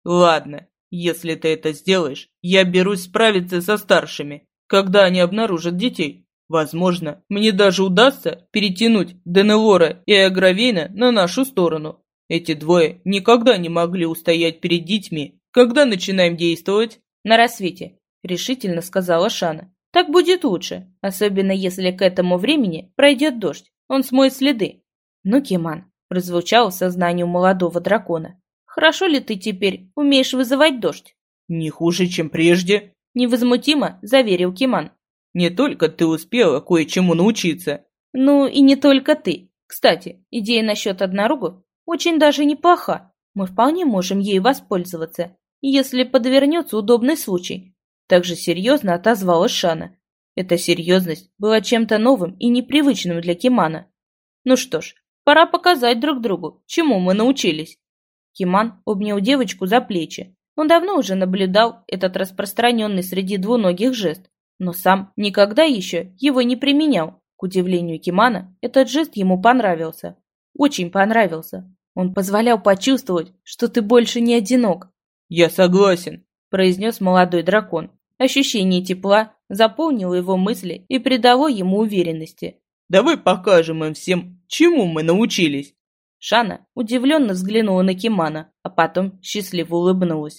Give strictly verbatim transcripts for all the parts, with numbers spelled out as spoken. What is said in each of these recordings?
Ладно, если ты это сделаешь, я берусь справиться со старшими, когда они обнаружат детей. Возможно, мне даже удастся перетянуть Денелора и Агравейна на нашу сторону. Эти двое никогда не могли устоять перед детьми. Когда начинаем действовать? На рассвете, решительно сказала Шана. Так будет лучше, особенно если к этому времени пройдет дождь. Он смоет следы. Ну, Киман, прозвучало в сознании у молодого дракона. Хорошо ли ты теперь умеешь вызывать дождь? Не хуже, чем прежде. Невозмутимо заверил Киман. Не только ты успела кое-чему научиться. Ну и не только ты. Кстати, идея насчет однорогов очень даже неплоха. Мы вполне можем ею воспользоваться, если подвернется удобный случай. Также серьезно отозвалась Шана. Эта серьезность была чем-то новым и непривычным для Кимана. Ну что ж, пора показать друг другу, чему мы научились. Киман обнял девочку за плечи. Он давно уже наблюдал этот распространенный среди двуногих жест, но сам никогда еще его не применял. К удивлению Кимана, этот жест ему понравился. Очень понравился. Он позволял почувствовать, что ты больше не одинок. «Я согласен», — произнес молодой дракон. Ощущение тепла заполнило его мысли и придало ему уверенности. «Давай покажем им всем, чему мы научились». Шана удивленно взглянула на Кимана, а потом счастливо улыбнулась.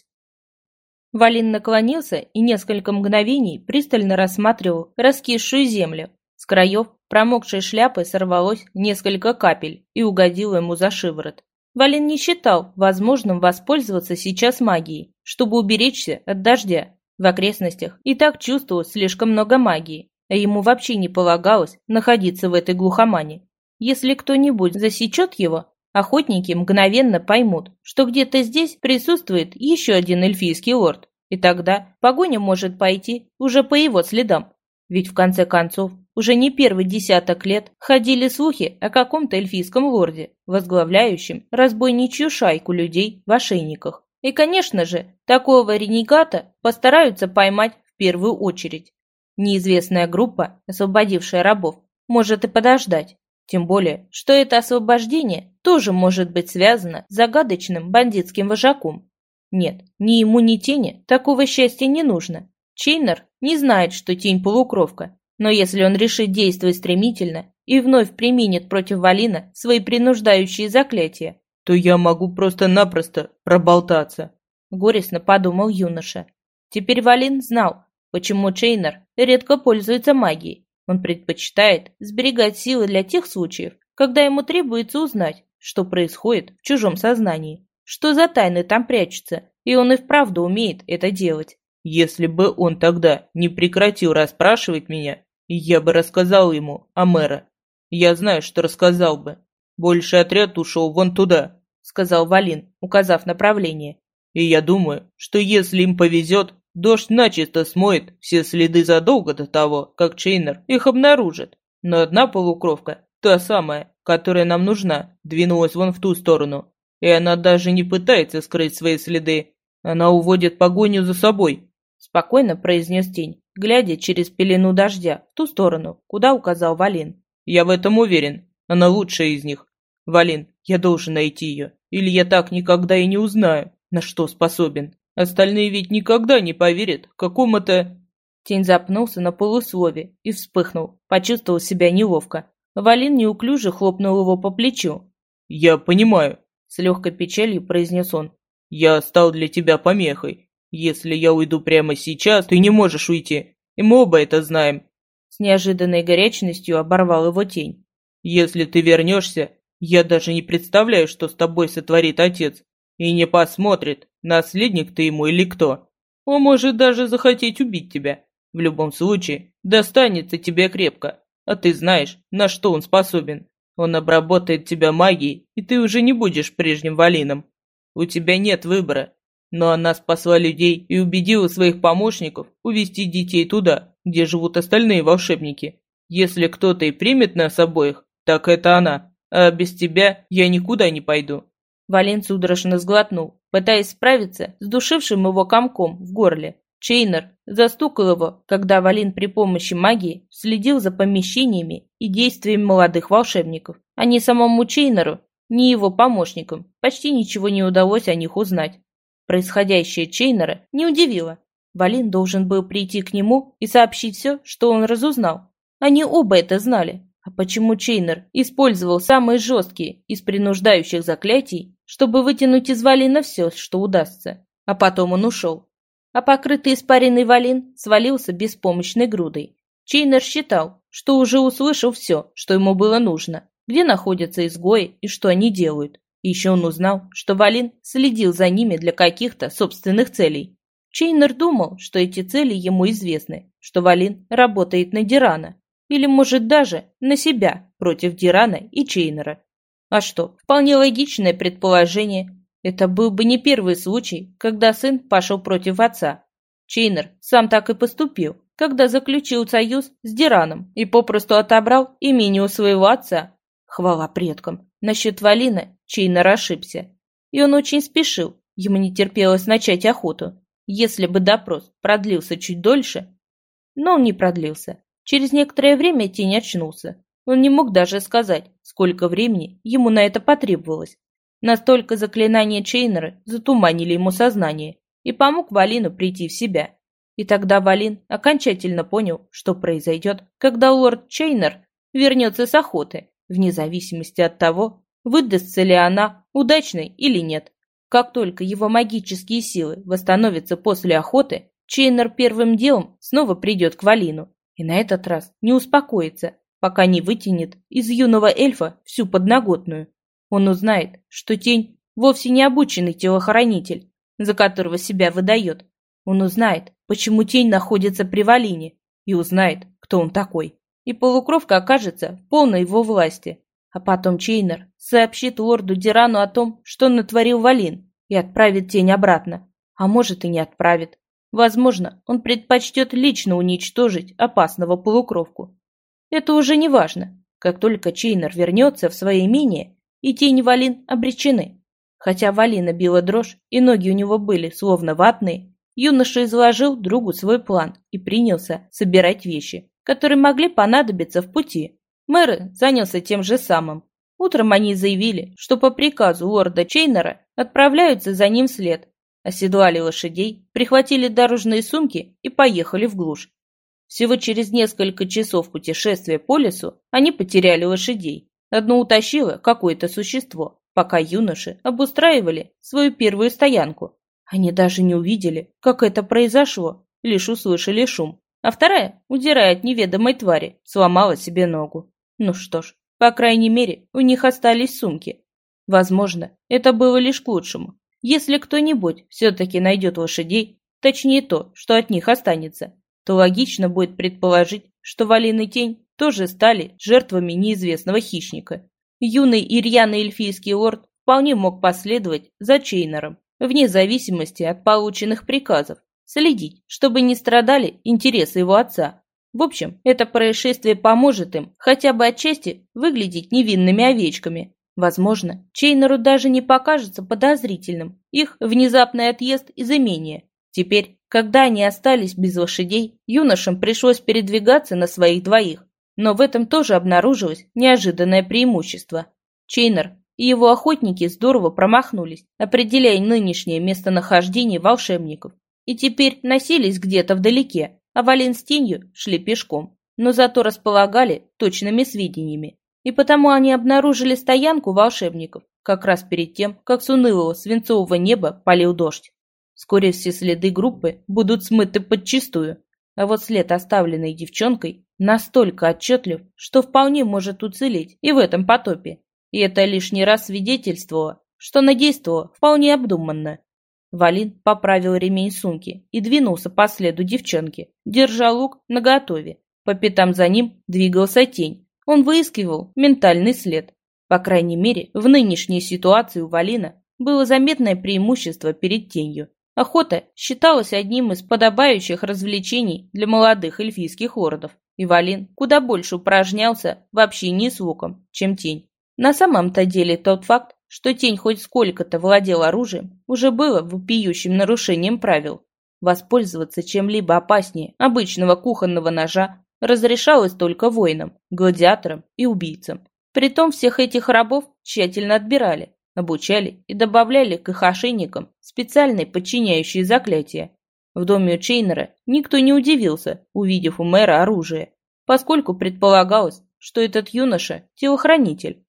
Валин наклонился и несколько мгновений пристально рассматривал раскисшую землю. С краев промокшей шляпы сорвалось несколько капель и угодило ему за шиворот. Валин не считал возможным воспользоваться сейчас магией, чтобы уберечься от дождя. В окрестностях и так чувствовалось слишком много магии, а ему вообще не полагалось находиться в этой глухомане. Если кто-нибудь засечет его, охотники мгновенно поймут, что где-то здесь присутствует еще один эльфийский лорд, и тогда погоня может пойти уже по его следам. Ведь в конце концов, уже не первый десяток лет ходили слухи о каком-то эльфийском лорде, возглавляющем разбойничью шайку людей в ошейниках. И, конечно же, такого ренегата постараются поймать в первую очередь. Неизвестная группа, освободившая рабов, может и подождать. Тем более, что это освобождение тоже может быть связано с загадочным бандитским вожаком. Нет, ни ему, ни тени такого счастья не нужно. Чейнер не знает, что тень полукровка, но если он решит действовать стремительно и вновь применит против Валина свои принуждающие заклятия, то я могу просто-напросто проболтаться. Горестно подумал юноша. Теперь Валин знал, почему Чейнер редко пользуется магией. Он предпочитает сберегать силы для тех случаев, когда ему требуется узнать, что происходит в чужом сознании, что за тайны там прячутся, и он и вправду умеет это делать. Если бы он тогда не прекратил расспрашивать меня, я бы рассказал ему о мэра. Я знаю, что рассказал бы. Больший отряд ушел вон туда, сказал Валин, указав направление. И я думаю, что если им повезет, дождь начисто смоет все следы задолго до того, как Чейнер их обнаружит. Но одна полукровка, та самая, которая нам нужна, двинулась вон в ту сторону. И она даже не пытается скрыть свои следы. Она уводит погоню за собой. Спокойно произнес тень, глядя через пелену дождя в ту сторону, куда указал Валин. Я в этом уверен. Она лучшая из них. Валин, я должен найти ее. Или я так никогда и не узнаю, на что способен. Остальные ведь никогда не поверят какому-то...» Тень запнулся на полуслове и вспыхнул, почувствовал себя неловко. Валин неуклюже хлопнул его по плечу. «Я понимаю», — с легкой печалью произнес он. «Я стал для тебя помехой. Если я уйду прямо сейчас, ты не можешь уйти, и мы оба это знаем». С неожиданной горячностью оборвал его тень. «Если ты вернешься, я даже не представляю, что с тобой сотворит отец. И не посмотрит, наследник ты ему или кто. Он может даже захотеть убить тебя. В любом случае, достанется тебе крепко. А ты знаешь, на что он способен. Он обработает тебя магией, и ты уже не будешь прежним Валином. У тебя нет выбора. Но она спасла людей и убедила своих помощников увести детей туда, где живут остальные волшебники. Если кто-то и примет нас обоих, так это она. А без тебя я никуда не пойду». Валин судорожно сглотнул, пытаясь справиться с душившим его комком в горле. Чейнер застукал его, когда Валин при помощи магии следил за помещениями и действиями молодых волшебников. А ни самому Чейнеру, ни его помощникам почти ничего не удалось о них узнать. Происходящее Чейнера не удивило. Валин должен был прийти к нему и сообщить все, что он разузнал. Они оба это знали. А почему Чейнер использовал самые жесткие из принуждающих заклятий, чтобы вытянуть из Валина все, что удастся? А потом он ушел. А покрытый испаренный Валин свалился беспомощной грудой. Чейнер считал, что уже услышал все, что ему было нужно, где находятся изгои и что они делают. И еще он узнал, что Валин следил за ними для каких-то собственных целей. Чейнер думал, что эти цели ему известны, что Валин работает на Дирана. Или, может, даже на себя против Дирана и Чейнера. А что, вполне логичное предположение. Это был бы не первый случай, когда сын пошел против отца. Чейнер сам так и поступил, когда заключил союз с Дираном и попросту отобрал имение у своего отца. Хвала предкам. Насчет Валина Чейнер ошибся. И он очень спешил, ему не терпелось начать охоту. Если бы допрос продлился чуть дольше... Но он не продлился. Через некоторое время тень очнулся. Он не мог даже сказать, сколько времени ему на это потребовалось. Настолько заклинания Чейнера затуманили ему сознание и помог Валину прийти в себя. И тогда Валин окончательно понял, что произойдет, когда лорд Чейнер вернется с охоты, вне зависимости от того, выдастся ли она удачной или нет. Как только его магические силы восстановятся после охоты, Чейнер первым делом снова придет к Валину. И на этот раз не успокоится, пока не вытянет из юного эльфа всю подноготную. Он узнает, что тень вовсе не обученный телохранитель, за которого себя выдает. Он узнает, почему тень находится при Валине, и узнает, кто он такой. И полукровка окажется в полной его власти. А потом Чейнер сообщит лорду Дирану о том, что натворил Валин, и отправит тень обратно. А может и не отправит. Возможно, он предпочтет лично уничтожить опасного полукровку. Это уже не важно. Как только Чейнер вернется в свое имение, и тень и Валин обречены. Хотя Валина била дрожь, и ноги у него были словно ватные, юноша изложил другу свой план и принялся собирать вещи, которые могли понадобиться в пути. Мэр занялся тем же самым. Утром они заявили, что по приказу лорда Чейнера отправляются за ним вслед. Оседлали лошадей, прихватили дорожные сумки и поехали в глушь. Всего через несколько часов путешествия по лесу они потеряли лошадей. Одну утащило какое-то существо, пока юноши обустраивали свою первую стоянку. Они даже не увидели, как это произошло, лишь услышали шум. А вторая, удирая от неведомой твари, сломала себе ногу. Ну что ж, по крайней мере, у них остались сумки. Возможно, это было лишь к лучшему. Если кто-нибудь все-таки найдет лошадей, точнее то, что от них останется, то логично будет предположить, что Валин и Тень тоже стали жертвами неизвестного хищника. Юный и рьяный эльфийский лорд вполне мог последовать за Чейнером, вне зависимости от полученных приказов, следить, чтобы не страдали интересы его отца. В общем, это происшествие поможет им хотя бы отчасти выглядеть невинными овечками. Возможно, Чейнеру даже не покажется подозрительным их внезапный отъезд из имения. Теперь, когда они остались без лошадей, юношам пришлось передвигаться на своих двоих. Но в этом тоже обнаружилось неожиданное преимущество. Чейнер и его охотники здорово промахнулись, определяя нынешнее местонахождение волшебников. И теперь носились где-то вдалеке, а Валин с Тенью шли пешком, но зато располагали точными сведениями. И потому они обнаружили стоянку волшебников как раз перед тем, как с унылого свинцового неба полил дождь. Вскоре все следы группы будут смыты подчистую, а вот след, оставленный девчонкой, настолько отчетлив, что вполне может уцелеть и в этом потопе. И это лишний раз свидетельствовало, что она действовала вполне обдуманно. Валин поправил ремень сумки и двинулся по следу девчонки, держа лук наготове. По пятам за ним двигался Тень. Он выискивал ментальный след. По крайней мере, в нынешней ситуации у Валина было заметное преимущество перед Тенью. Охота считалась одним из подобающих развлечений для молодых эльфийских лордов, и Валин куда больше упражнялся в общении с луком, чем Тень. На самом-то деле тот факт, что Тень хоть сколько-то владел оружием, уже было вопиющим нарушением правил. Воспользоваться чем-либо опаснее обычного кухонного ножа разрешалось только воинам, гладиаторам и убийцам. Притом всех этих рабов тщательно отбирали, обучали и добавляли к их ошейникам специальные подчиняющие заклятия. В доме у Чейнера никто не удивился, увидев у мэра оружие, поскольку предполагалось, что этот юноша – телохранитель.